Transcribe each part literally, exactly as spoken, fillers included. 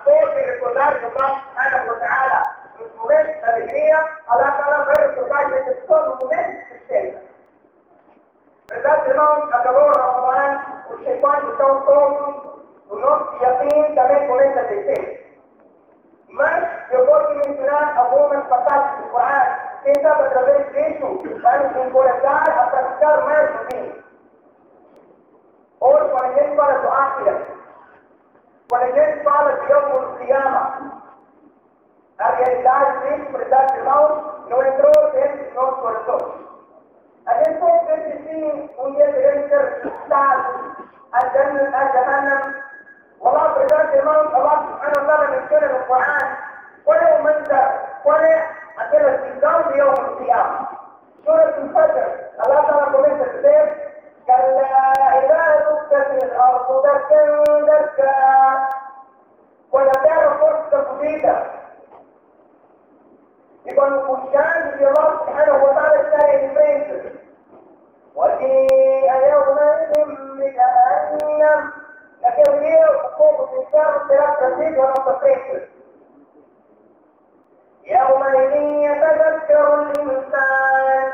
صوت ricordare che Allah subhanahu wa ta'ala nel momento d'allegria, Allah ta'ala per ricordare che sono momenti di scelta. Perché non acabou Ramadan, o Shaitan está um pouco, o nosso Yatim também começa a descer. Mas eu posso mencionar algumas passagens do Corão, quem sabe através disso, vai nos encorajar a praticar mais o bem. Hoje, quando a gente fala do Áquila, quando a gente fala de Yom Qiyamah, a realidade disso, verdade, irmãos, não entrou dentro dos nossos corações. A gente pode ver que sim, um dia teremos que ser ressuscitados, a Jahannam. Wallah, verdade, irmãos, Allah subhanahu wa ta'ala menciona no Corão qual é o manjar, qual é aquela visão de Yom Qiyamah. Surah Al-Fajr, Allah ta'ala começa a dizer كلا إذا دكت الأرض دكا دكا ولترى فرصة جديدة يبقى الخشان في الله سبحانه وتعالى الشيء الفرنسي وجيء يومئذ بجهنم لكن هي حقوق الإنسان اختلاف كثير ونصفين يومئذ يتذكر الإنسان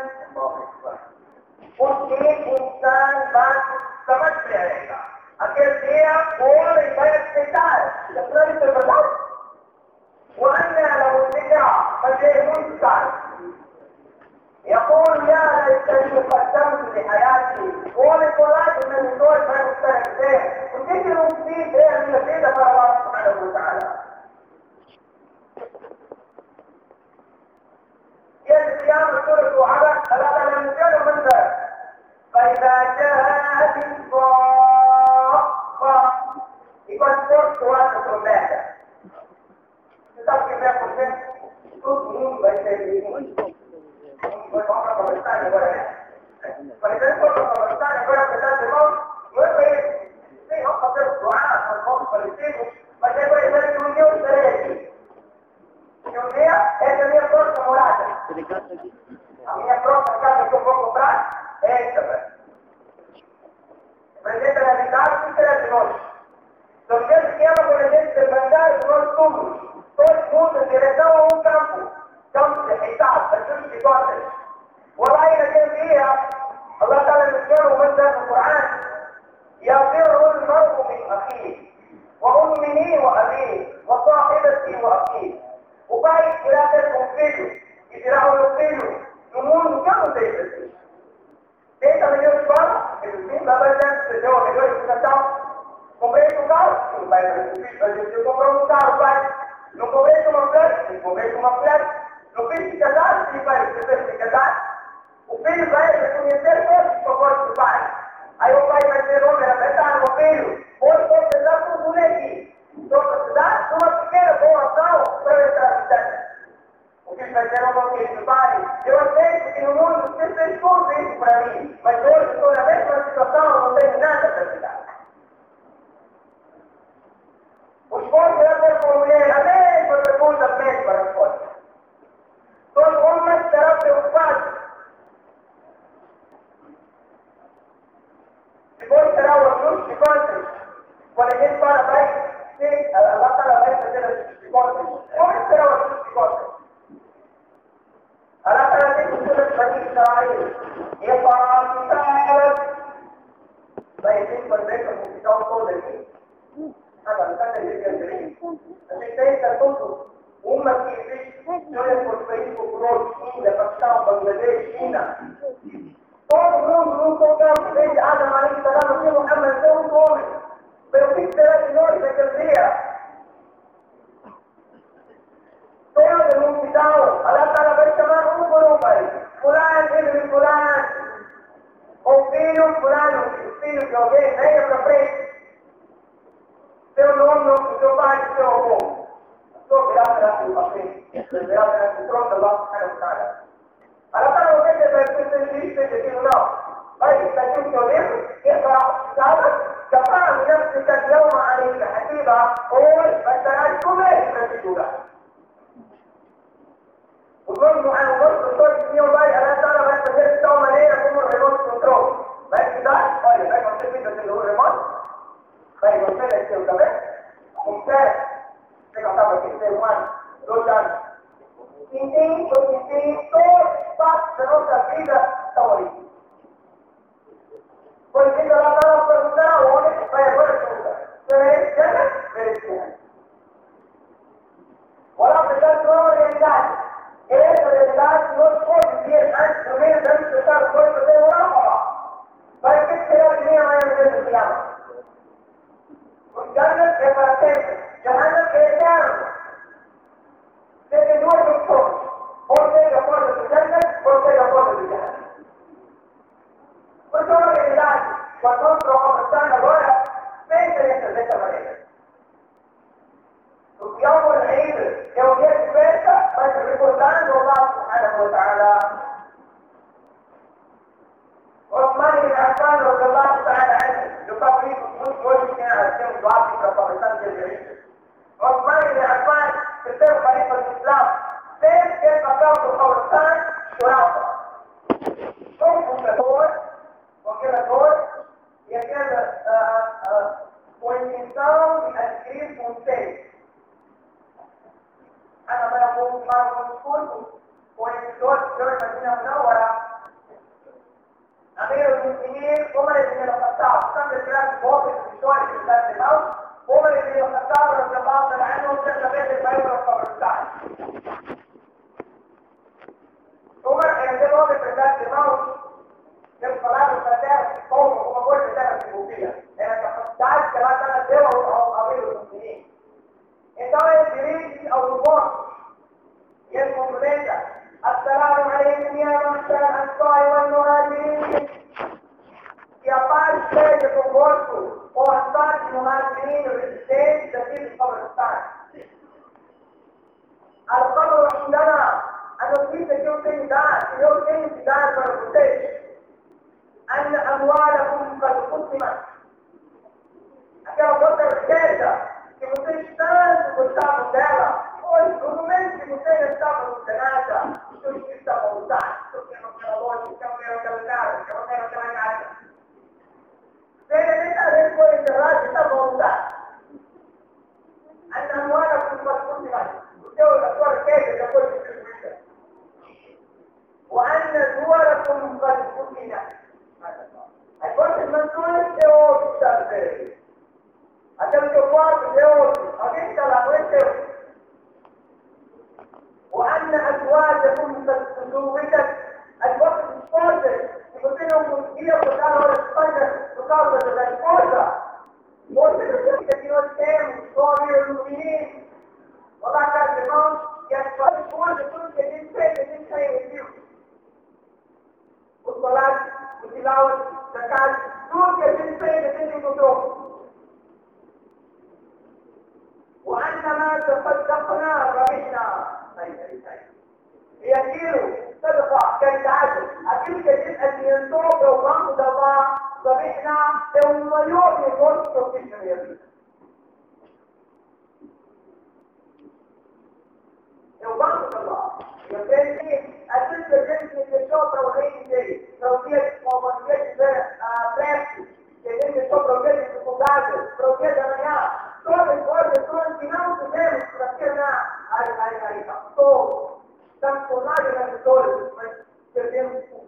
उसके इंसान बात समझ में आएगा अगर दिया और इबादत करता है जितना भी तो बताओ वो अन्य له الذكرى فجاء منكر يقول يا ليتني قدمت لحياتي قول القرآن من الدول ما يختلف به وذكر فيه ايه من الذين الله سبحانه وتعالى يا القيامة سورة وعلى ثلاثة لم يجعلوا من ذلك فإذا جاءت الصاخة يكون صوت واحد ماذا؟ تتذكر كيف يقول شيء؟ صوت مهم بيتين والعمر قبلتاني ولا لا؟ فإذا صوت قبلتاني ولا بذات الموت يبقى شيء أخطر الدعاء والموت فلسيبه فجأة يبقى من يوم ثلاثة يومية هذا هي فرصة مراجعة هي فرصة كانت يكون فوق مراجعة esta vez. Presente la realidad y la noche. Los que se llaman por el hecho de mandar los túmulos. Todo el mundo se regresaba a un campo. Campo de Hitab, de sus gigantes. Wallah, en aquel día, Allah Ta'ala menciona un momento en el Corán. يفر المرء من أخيه وأمه وأبيه وصاحبته وأخيه. وبعد إراده الفيلو. إجراء الفيلو. نمون كم سيدتي. Tenta melhor escola, ele sim, vai vai dentro, você deu a melhor educação. Comprei um carro, não vai fazer o filho, mas eu comprei um carro, pai. Não comprei uma flor, não comprei uma flor. Não fiz de casar, sim, pai, você fez de casar. O filho vai reconhecer todos os favores do pai. Aí o pai vai ter homem, apertar no filho. Hoje pode ser dado por bonequinho. Então, você dá uma pequena boa ação para entrar na cidade. O que vai ter um pouquinho do pai? Eu aceito que no mundo você fez tudo isso para mim, mas hoje estou na mesma situação, não tenho nada para te dar. O esforço é ter com a mulher a mesma pergunta, a mesma resposta. Todo homem estará preocupado. Depois será o ajuste de contas. Quando a gente fala, vai ser, ela está lá vai fazer ajuste de contas. Como será o ajuste de contas? ألا تأتي سورة بني إسرائيل يقرأ كتابك فيجب البيت المكتاب صدري هذا كان يجري الشيء تقول أمتي في سورة الفيس وكروت شين لبكستان بنغلاديش شينا todo mundo não concordava desde Adam alaihi salam que Muhammad foi um homem pero o que será de nós naquele dia? Todo el invitado, Allah Ta'ala va a llamar un por un país. Fulán, ibn Fulán, o filho Fulano, o filho de alguém, venha para frente. Seu nome, seu pai, seu avô. Só virá para frente. Virá para o trono de Allah Subhanahu wa Ta'ala. Allah Ta'ala não tem que ser isso, isso, isso, não. Vai estar aqui o seu livro, que é para a casa, كفى بنفسك اليوم عليك حسيبا. Hoje vai estar a comer para segurar. وظلم عن وصف الصوت في موبايل ألا ترى ما يستطيع التوم عليه يكون الريموت كنترول ما يستطيع طيب ما يستطيع اللي هو الريموت طيب وصل الشيء كمان ممتاز Java, que tem um ano, dois anos. Ninguém, porque tem todo o espaço da nossa vida estão ali. Por isso, ela estava perguntando aonde vai agora a pergunta. Merece, merece. Olha, apesar de uma realidade, essa realidade nós podemos ver antes do meio da gente estar no corpo de uma hora. Para que será que nem amanhã mesmo se ama? O Jannat é para sempre, Jahannam é eterno. Tem duas opções, ou seja a porta do Jannat, ou seja a porta do Jahannam. Porque uma realidade, quando nós estamos conversando agora, pensa dessa maneira. O que é o Eid é o dia de festa, mas recordando Allah subhanahu wa ta'ala. Osman ibn Affan, radiyallahu ta'ala anhu, eu estava ali muito hoje, tem um debate para conversar de direito. Osman ibn Affan, terceiro califa do Islam, sempre que ele passava por Khurasan, chorava. Como fundador, com aquela dor e aquela uh, uh, com a intenção de adquirir conselho. أنا ما يقول ما يقول ويقول جرب مدينة منورة أمير المسلمين عمر بن الخطاب كان الكلام بوقت في شوية في ذات الموت عمر بن الخطاب رضي الله تعالى عنه كان بيت البيت والقبر الثاني عمر كان في وقت في ذات الموت كان صلاة الفتاة في قوم وما قلت ذلك في الموبيلة لأن تعالى كما كان ديوه أو أمير المسلمين. Então ele dirige ao morto e ele cumprimenta: Assalamu alaikum ya ma'shar al-Ansar wal Muhajirin. Que a paz seja convosco, ó Ansar e Muhajirin, residentes daqui do Palestina. Al-Qabr indana, a notícia que eu tenho dado, que eu tenho que dar para vocês, أن أموالكم قد قسمت. Aquela outra riqueza que vocês tanto gostavam dela, hoje, no momento que vocês estavam no Canadá, os seus filhos estavam lutando, porque não era longe, porque não era aquela casa, porque não era aquela casa. Vocês nem talvez foram enterrados e estavam lutando. A namorada com uma última, o seu, a sua riqueza já foi distribuída. وأن دوركم قد فتنت. As vossas nações é outro, sabe? Aquele que eu posso é outro. Alguém que está lá, não é seu. وأن أزواجكم قد تزوجت. As vossas esposas, se você não conseguia botar a Espanha por causa da esposa, você não fica que nós temos, só eu no menino. Olá, caros irmãos, que as suas esposas, tudo que a gente fez, a gente saiu em vivo. Os colares, os tilauas, da casa, tudo que a gente fez, a gente encontrou. وأنما تصدقنا ربحنا. E aquilo, sabe qual? Caridade, aquilo que a gente adiantou para o banco da Allah, ربحنا, é o maior negócio que eu fiz na minha vida. É o banco da Allah. Eu sei que aquilo que a gente me deixou para o reino dele, para o dia que o dia tiver a prece, que a gente deixou para o dia de dificuldade, para o dia da manhã, todas as coisas, coisas que não tivemos para ter na ai, ai, ai, pastor, estamos com nada nas vitórias, mas perdemos tudo.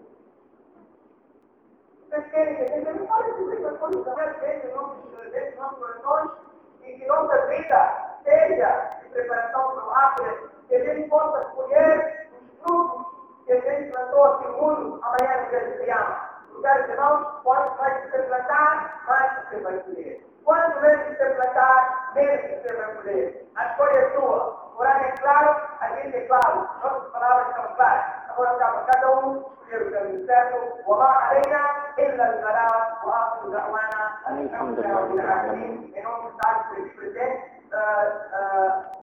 Vocês querem que a gente não pode dizer as coisas da minha gente, nossos nossos corações, e que nossa vida seja de preparação para o ápice, que a gente possa escolher os frutos que a gente plantou aqui no mundo, amanhã no dia de Criama. Os caros irmãos, quanto mais você plantar, mais você vai colher. Quanto menos você plantar, menos você vai colher. A escolha é sua. O horário é claro, a gente é claro. Nossas palavras são claras. Agora cabe cada um escolher o caminho certo. وما علينا إلا البلاغ وآخر دعوانا الحمد لله رب العالمين. Em nome do Estado, presente.